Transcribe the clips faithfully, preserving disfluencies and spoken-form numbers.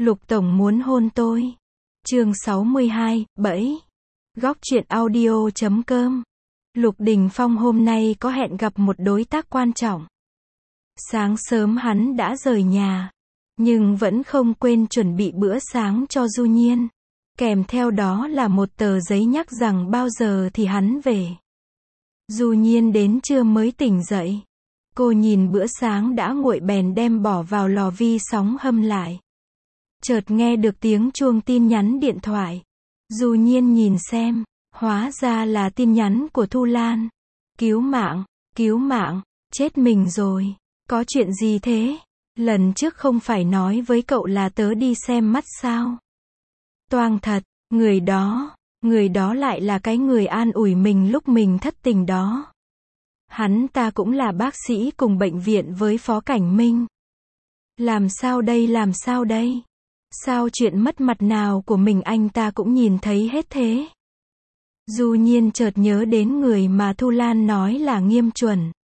Lục Tổng muốn hôn tôi. Chương sáu mươi hai, bẫy. Góc truyện audio chấm com. Lục Đình Phong hôm nay có hẹn gặp một đối tác quan trọng. Sáng sớm hắn đã rời nhà, nhưng vẫn không quên chuẩn bị bữa sáng cho Du Nhiên. Kèm theo đó là một tờ giấy nhắc rằng bao giờ thì hắn về. Du Nhiên đến trưa mới tỉnh dậy. Cô nhìn bữa sáng đã nguội bèn đem bỏ vào lò vi sóng hâm lại. Chợt nghe được tiếng chuông tin nhắn điện thoại. Du Nhiên nhìn xem, hóa ra là tin nhắn của Thu Lan. Cứu mạng, cứu mạng, chết mình rồi. Có chuyện gì thế? Lần trước không phải nói với cậu là tớ đi xem mắt sao? Toang thật, người đó, người đó lại là cái người an ủi mình lúc mình thất tình đó. Hắn ta cũng là bác sĩ cùng bệnh viện với Phó Cảnh Minh. Làm sao đây, làm sao đây? Sao chuyện mất mặt nào của mình anh ta cũng nhìn thấy hết thế? Du Nhiên chợt nhớ đến người mà Thu Lan nói là Nghiêm Chuẩn.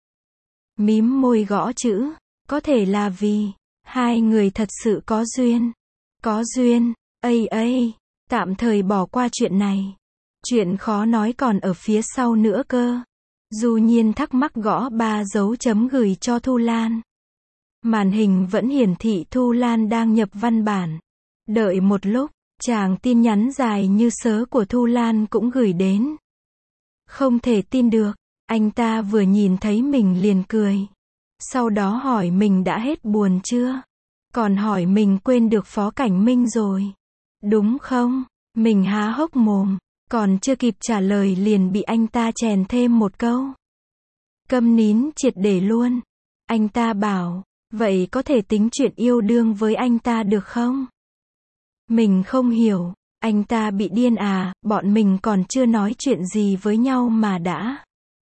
Mím môi gõ chữ, có thể là vì hai người thật sự có duyên. Có duyên, ây ây, tạm thời bỏ qua chuyện này. Chuyện khó nói còn ở phía sau nữa cơ. Du Nhiên thắc mắc gõ ba dấu chấm gửi cho Thu Lan. Màn hình vẫn hiển thị Thu Lan đang nhập văn bản. Đợi một lúc, tràng tin nhắn dài như sớ của Thu Lan cũng gửi đến. Không thể tin được, anh ta vừa nhìn thấy mình liền cười. Sau đó hỏi mình đã hết buồn chưa? Còn hỏi mình quên được Phó Cảnh Minh rồi. Đúng không? Mình há hốc mồm, còn chưa kịp trả lời liền bị anh ta chèn thêm một câu. Câm nín triệt để luôn. Anh ta bảo, vậy có thể tính chuyện yêu đương với anh ta được không? Mình không hiểu, anh ta bị điên à, bọn mình còn chưa nói chuyện gì với nhau mà đã.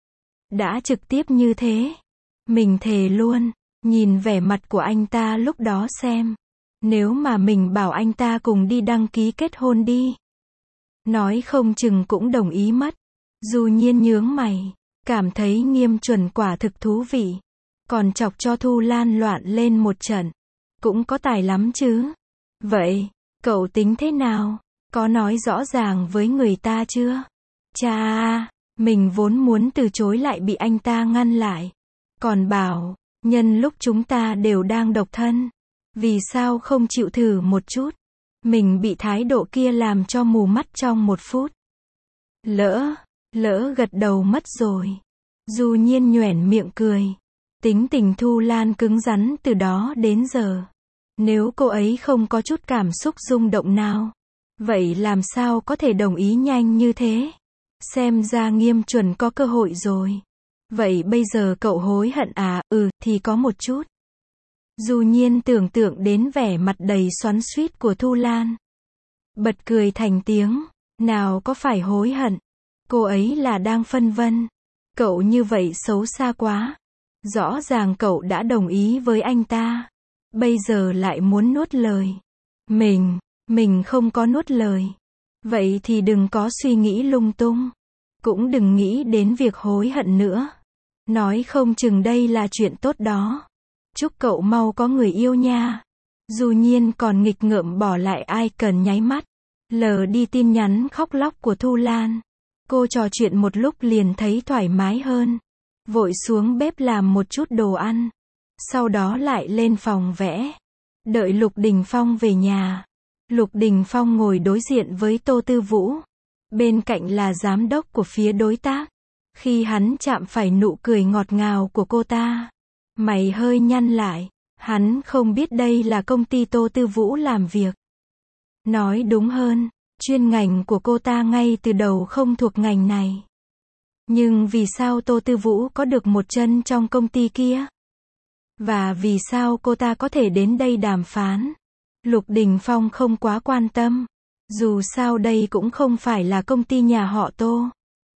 Đã trực tiếp như thế. Mình thề luôn, nhìn vẻ mặt của anh ta lúc đó xem. Nếu mà mình bảo anh ta cùng đi đăng ký kết hôn đi. Nói không chừng cũng đồng ý mất. Du Nhiên nhướng mày, cảm thấy Nghiêm Chuẩn quả thực thú vị. Còn chọc cho Thu Lan loạn lên một trận. Cũng có tài lắm chứ. Vậy, cậu tính thế nào? Có nói rõ ràng với người ta chưa? Chà à, mình vốn muốn từ chối lại bị anh ta ngăn lại. Còn bảo, nhân lúc chúng ta đều đang độc thân. Vì sao không chịu thử một chút? Mình bị thái độ kia làm cho mù mắt trong một phút. Lỡ, lỡ gật đầu mất rồi. Du Nhiên nhoẻn miệng cười. Tính tình Thu Lan cứng rắn từ đó đến giờ. Nếu cô ấy không có chút cảm xúc rung động nào, vậy làm sao có thể đồng ý nhanh như thế? Xem ra Nghiêm Chuẩn có cơ hội rồi. Vậy bây giờ cậu hối hận à? Ừ, thì có một chút. Du Nhiên tưởng tượng đến vẻ mặt đầy xoắn xuýt của Thu Lan. Bật cười thành tiếng. Nào có phải hối hận. Cô ấy là đang phân vân. Cậu như vậy xấu xa quá. Rõ ràng cậu đã đồng ý với anh ta. Bây giờ lại muốn nuốt lời. Mình, mình không có nuốt lời. Vậy thì đừng có suy nghĩ lung tung. Cũng đừng nghĩ đến việc hối hận nữa. Nói không chừng đây là chuyện tốt đó. Chúc cậu mau có người yêu nha. Du Nhiên còn nghịch ngợm bỏ lại ai cần nháy mắt. Lờ đi tin nhắn khóc lóc của Thu Lan. Cô trò chuyện một lúc liền thấy thoải mái hơn. Vội xuống bếp làm một chút đồ ăn. Sau đó lại lên phòng vẽ. Đợi Lục Đình Phong về nhà. Lục Đình Phong ngồi đối diện với Tô Tư Vũ. Bên cạnh là giám đốc của phía đối tác. Khi hắn chạm phải nụ cười ngọt ngào của cô ta, mày hơi nhăn lại. Hắn không biết đây là công ty Tô Tư Vũ làm việc. Nói đúng hơn, chuyên ngành của cô ta ngay từ đầu không thuộc ngành này. Nhưng vì sao Tô Tư Vũ có được một chân trong công ty kia? Và vì sao cô ta có thể đến đây đàm phán? Lục Đình Phong không quá quan tâm. Dù sao đây cũng không phải là công ty nhà họ Tô.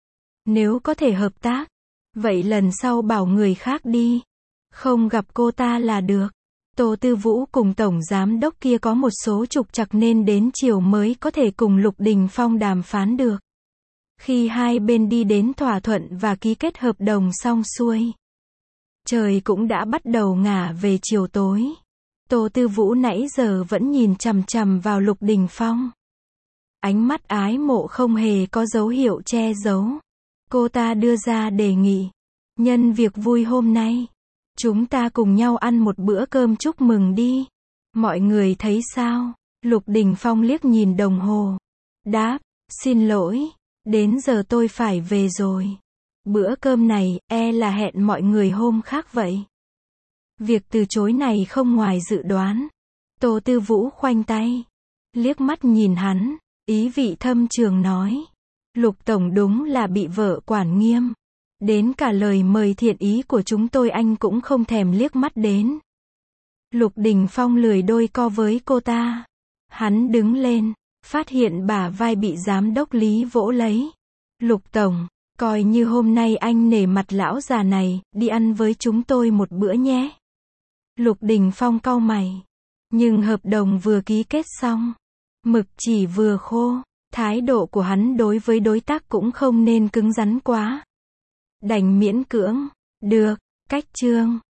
Nếu có thể hợp tác, vậy lần sau bảo người khác đi. Không gặp cô ta là được. Tô Tư Vũ cùng tổng giám đốc kia có một số trục trặc nên đến chiều mới có thể cùng Lục Đình Phong đàm phán được. Khi hai bên đi đến thỏa thuận và ký kết hợp đồng xong xuôi, trời cũng đã bắt đầu ngả về chiều tối. Tô Tư Vũ nãy giờ vẫn nhìn chằm chằm vào Lục Đình Phong. Ánh mắt ái mộ không hề có dấu hiệu che giấu. Cô ta đưa ra đề nghị. Nhân việc vui hôm nay, chúng ta cùng nhau ăn một bữa cơm chúc mừng đi. Mọi người thấy sao? Lục Đình Phong liếc nhìn đồng hồ. Đáp, xin lỗi, đến giờ tôi phải về rồi. Bữa cơm này, e là hẹn mọi người hôm khác vậy. Việc từ chối này không ngoài dự đoán. Tô Tư Vũ khoanh tay, liếc mắt nhìn hắn, ý vị thâm trường nói. Lục Tổng đúng là bị vợ quản nghiêm. Đến cả lời mời thiện ý của chúng tôi anh cũng không thèm liếc mắt đến. Lục Đình Phong lười đôi co với cô ta. Hắn đứng lên, phát hiện bả vai bị giám đốc Lý vỗ lấy. Lục Tổng, coi như hôm nay anh nể mặt lão già này, đi ăn với chúng tôi một bữa nhé. Lục Đình Phong cau mày. Nhưng hợp đồng vừa ký kết xong, mực chỉ vừa khô, thái độ của hắn đối với đối tác cũng không nên cứng rắn quá. Đành miễn cưỡng, được, cách chương.